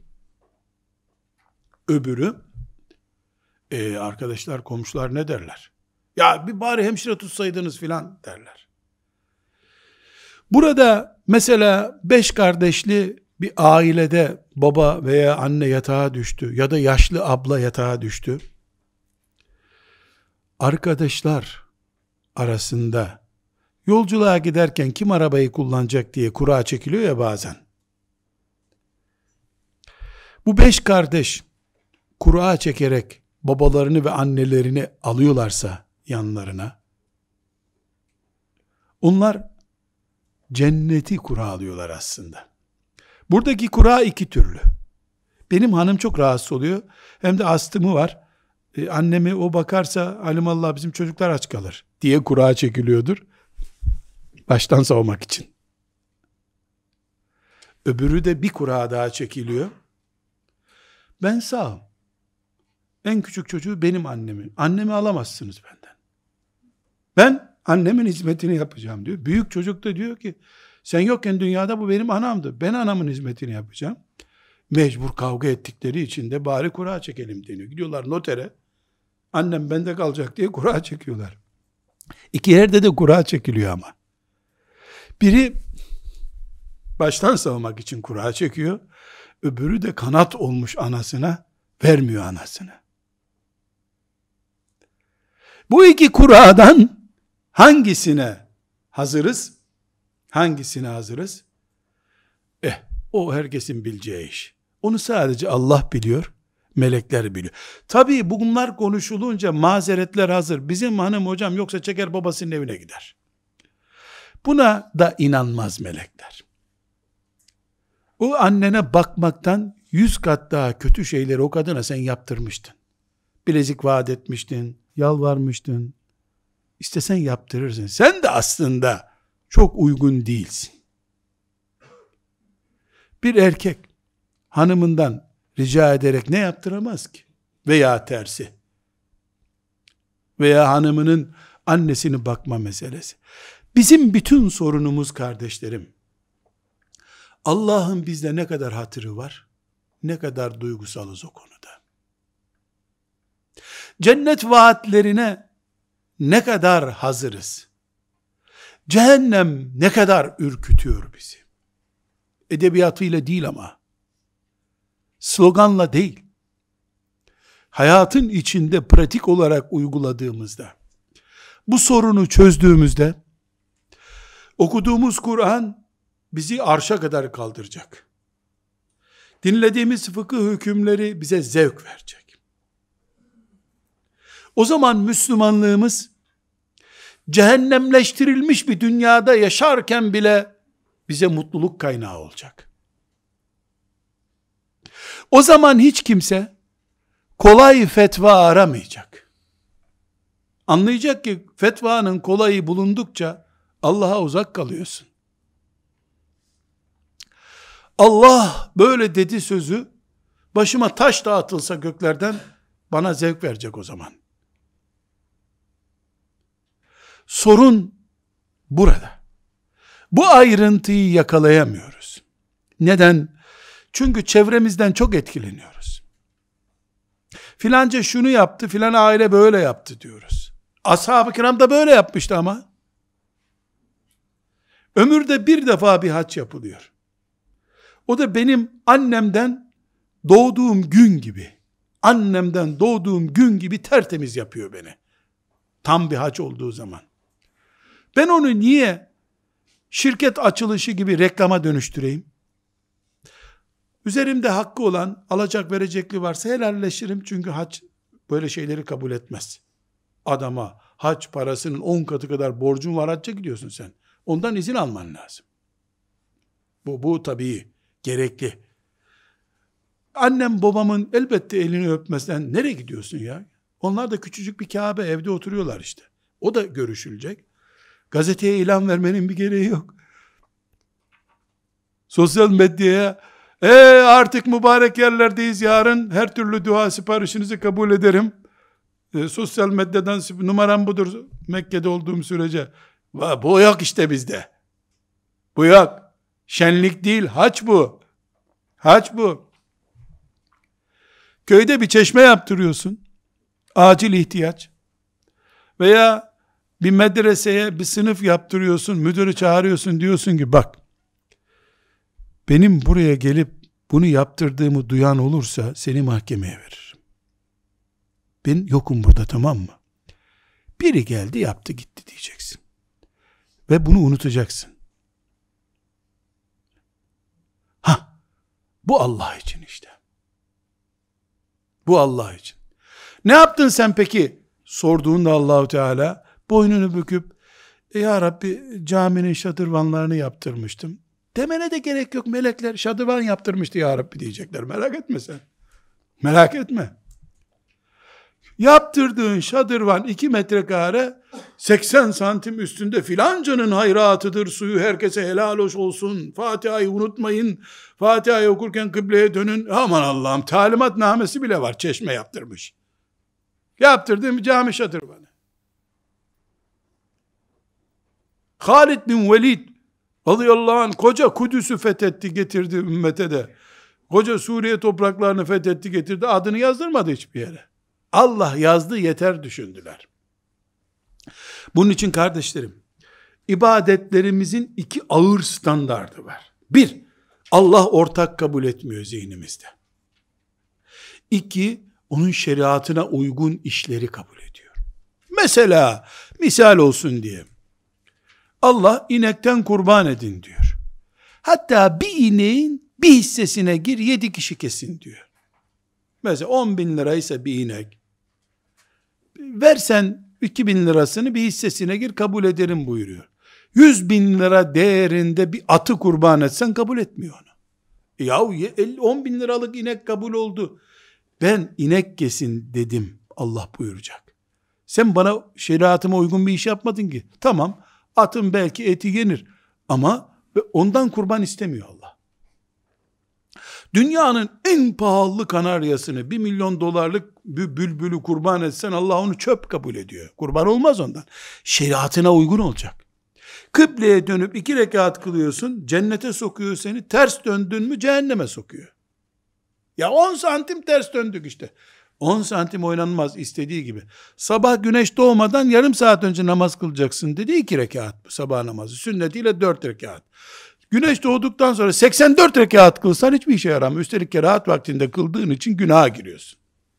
Öbürü arkadaşlar, komşular ne derler? Ya bir bari hemşire tutsaydınız filan derler. Burada mesela 5 kardeşli bir ailede baba veya anne yatağa düştü ya da yaşlı abla yatağa düştü. Arkadaşlar arasında yolculuğa giderken kim arabayı kullanacak diye kura çekiliyor ya bazen. Bu 5 kardeş kura çekerek babalarını ve annelerini alıyorlarsa yanlarına, onlar cenneti kura alıyorlar aslında. Buradaki kura 2 türlü. Benim hanım çok rahatsız oluyor. Hem de astımı var. Annemi o bakarsa alimallah bizim çocuklar aç kalır diye kura çekiliyordur. Baştan savmak için. Öbürü de bir kura daha çekiliyor. Ben sağım. En küçük çocuğu benim annemin. Annemi alamazsınız benden. Ben annemin hizmetini yapacağım diyor. Büyük çocuk da diyor ki sen yokken dünyada bu benim anamdı. Ben anamın hizmetini yapacağım. Mecbur kavga ettikleri için de bari kura çekelim deniyor. Gidiyorlar notere. Annem bende kalacak diye kura çekiyorlar. 2 yerde de kura çekiliyor ama. Biri baştan savmak için kura çekiyor. Öbürü de kanat olmuş anasına, vermiyor anasını. Bu 2 kuradan hangisine hazırız? Hangisine hazırız? O herkesin bileceği iş. Onu sadece Allah biliyor, melekler biliyor. Tabii bunlar konuşulunca mazeretler hazır. Bizim hanım hocam yoksa çeker babasının evine gider. Buna da inanmaz melekler. O annene bakmaktan 100 kat daha kötü şeyleri o kadına sen yaptırmıştın. Bilezik vaat etmiştin, yalvarmıştın. İstesen yaptırırsın. Sen de aslında çok uygun değilsin. Bir erkek hanımından rica ederek ne yaptıramaz ki? Veya tersi. Veya hanımının annesini bakma meselesi. Bizim bütün sorunumuz kardeşlerim, Allah'ın bizde ne kadar hatırı var, ne kadar duygusalız o konuda. Cennet vaatlerine ne kadar hazırız. Cehennem ne kadar ürkütüyor bizi. Edebiyatıyla değil ama, sloganla değil, hayatın içinde pratik olarak uyguladığımızda, bu sorunu çözdüğümüzde, okuduğumuz Kur'an bizi arşa kadar kaldıracak. Dinlediğimiz fıkıh hükümleri bize zevk verecek. O zaman Müslümanlığımız cehennemleştirilmiş bir dünyada yaşarken bile bize mutluluk kaynağı olacak. O zaman hiç kimse kolay fetva aramayacak. Anlayacak ki fetvanın kolayı bulundukça Allah'a uzak kalıyorsun. Allah böyle dedi sözü, başıma taş dağıtılsa göklerden bana zevk verecek o zaman. Sorun burada. Bu ayrıntıyı yakalayamıyoruz. Neden? Çünkü çevremizden çok etkileniyoruz. Filanca şunu yaptı, filan aile böyle yaptı diyoruz. Ashab-ı kiram da böyle yapmıştı ama. Ömürde bir defa bir hac yapılıyor. O da benim annemden doğduğum gün gibi. Annemden doğduğum gün gibi tertemiz yapıyor beni. Tam bir hac olduğu zaman. Ben onu niye şirket açılışı gibi reklama dönüştüreyim? Üzerimde hakkı olan, alacak verecekli varsa helalleşirim. Çünkü hac böyle şeyleri kabul etmez. Adama hac parasının 10 katı kadar borcun var, hacca gidiyorsun sen. Ondan izin alman lazım. Bu tabii gerekli. Annem babamın elbette elini öpmezden nereye gidiyorsun ya? Onlar da küçücük bir Kabe, evde oturuyorlar işte. O da görüşülecek. Gazeteye ilan vermenin bir gereği yok. Sosyal medyaya artık mübarek yerlerdeyiz, yarın her türlü dua siparişinizi kabul ederim. Sosyal medyadan numaram budur Mekke'de olduğum sürece. Bu yok işte bizde. Bu yok. Şenlik değil, hac bu. Hac bu. Köyde bir çeşme yaptırıyorsun. Acil ihtiyaç. Veya bir medreseye bir sınıf yaptırıyorsun. Müdürü çağırıyorsun, diyorsun ki bak, benim buraya gelip bunu yaptırdığımı duyan olursa seni mahkemeye veririm. Ben yokum burada, tamam mı? Biri geldi yaptı gitti diyeceksin. Ve bunu unutacaksın. Bu Allah için işte. Bu Allah için. Ne yaptın sen peki? Sorduğunda Allahu Teala boynunu büküp ya Rabbi caminin şadırvanlarını yaptırmıştım. Demene de gerek yok, melekler şadırvan yaptırmıştı ya Rabbi diyecekler. Merak etme sen. Merak etme. Yaptırdığın şadırvan 2 metrekare 80 santim üstünde filancanın hayratıdır, suyu herkese helal hoş olsun, Fatiha'yı unutmayın, Fatiha'yı okurken kıbleye dönün, aman Allah'ım, talimatnamesi bile var, çeşme yaptırmış. Yaptırdığım cami şadırvanı. Halid bin Velid radıyallahu anh koca Kudüs'ü fethetti getirdi ümmete de. Koca Suriye topraklarını fethetti getirdi, adını yazdırmadı hiçbir yere. Allah yazdı yeter düşündüler. Bunun için kardeşlerim, ibadetlerimizin 2 ağır standardı var. 1, Allah ortak kabul etmiyor zihnimizde. 2, onun şeriatına uygun işleri kabul ediyor. Mesela, misal olsun diye, Allah inekten kurban edin diyor. Hatta bir ineğin bir hissesine gir, 7 kişi kesin diyor. Mesela 10 bin liraysa bir inek, versen 2.000 lirasını bir hissesine gir, kabul ederim buyuruyor. 100 bin lira değerinde bir atı kurban etsen kabul etmiyor onu. Yahu 10 bin liralık inek kabul oldu. Ben inek kesin dedim, Allah buyuracak. Sen bana şeriatıma uygun bir iş yapmadın ki. Tamam, atın belki eti yenir ama ondan kurban istemiyor Allah. Dünyanın en pahalı kanaryasını, 1 milyon dolarlık bülbülü kurban etsen Allah onu çöp kabul ediyor. Kurban olmaz ondan. Şeriatına uygun olacak. Kıbleye dönüp 2 rekat kılıyorsun, cennete sokuyor seni, ters döndün mü cehenneme sokuyor. Ya 10 santim ters döndük işte. 10 santim oynanmaz istediği gibi. Sabah güneş doğmadan yarım saat önce namaz kılacaksın dedi, 2 rekat sabah namazı. Sünnetiyle 4 rekat. Güneş doğduktan sonra 84 rekat kılsan hiçbir işe yaramıyor. Üstelik kerahat vaktinde kıldığın için günaha giriyorsun.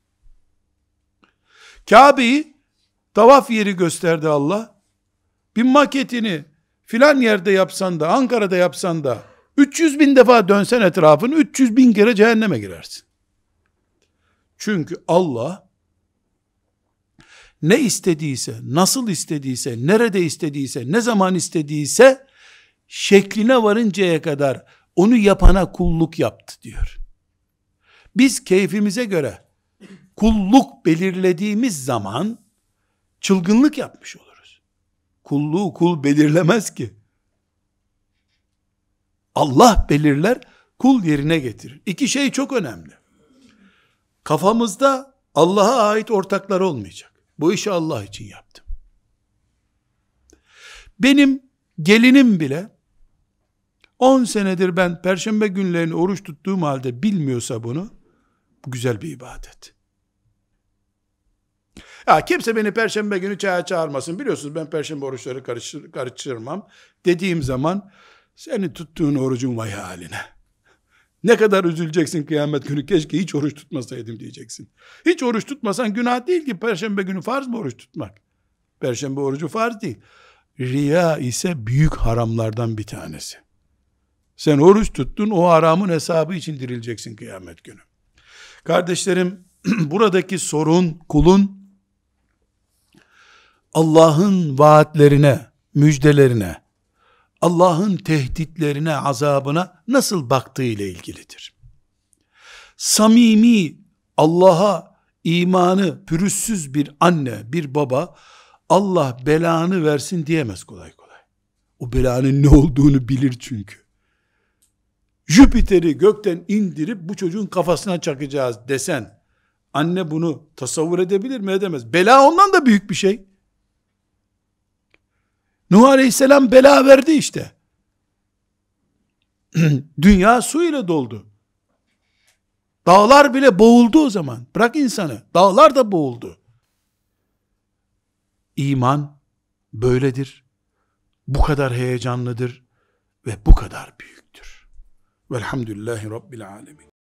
Kabe'yi tavaf yeri gösterdi Allah. Bir maketini filan yerde yapsan da, Ankara'da yapsan da 300 bin defa dönsen etrafını, 300 bin kere cehenneme girersin. Çünkü Allah ne istediyse, nasıl istediyse, nerede istediyse, ne zaman istediyse, şekline varıncaya kadar onu yapana kulluk yaptı diyor. Biz keyfimize göre kulluk belirlediğimiz zaman çılgınlık yapmış oluruz. Kulluğu kul belirlemez ki. Allah belirler, kul yerine getirir. İki şey çok önemli. Kafamızda Allah'a ait ortaklar olmayacak. Bu işi Allah için yaptım. Benim gelinim bile 10 senedir ben perşembe günlerini oruç tuttuğum halde bilmiyorsa bunu, bu güzel bir ibadet. Ya kimse beni perşembe günü çaya çağırmasın. Biliyorsunuz ben perşembe oruçları karıştırmam dediğim zaman, senin tuttuğun orucun vay haline. Ne kadar üzüleceksin kıyamet günü, keşke hiç oruç tutmasaydım diyeceksin. Hiç oruç tutmasan günah değil ki, perşembe günü farz mı oruç tutmak? Perşembe orucu farz değil. Riya ise büyük haramlardan bir tanesi. Sen oruç tuttun, o haramın hesabı için dirileceksin kıyamet günü. Kardeşlerim, buradaki sorun kulun Allah'ın vaatlerine, müjdelerine, Allah'ın tehditlerine, azabına nasıl baktığı ile ilgilidir. Samimi, Allah'a imanı pürüzsüz bir anne, bir baba, Allah belanı versin diyemez kolay kolay. O belanın ne olduğunu bilir çünkü. Jüpiter'i gökten indirip bu çocuğun kafasına çakacağız desen, anne bunu tasavvur edebilir mi? Edemez. Bela ondan da büyük bir şey. Nuh Aleyhisselam bela verdi işte. Dünya su ile doldu. Dağlar bile boğuldu o zaman. Bırak insanı. Dağlar da boğuldu. İman böyledir. Bu kadar heyecanlıdır ve bu kadar büyüktür. Velhamdülillahi Rabbil alemin.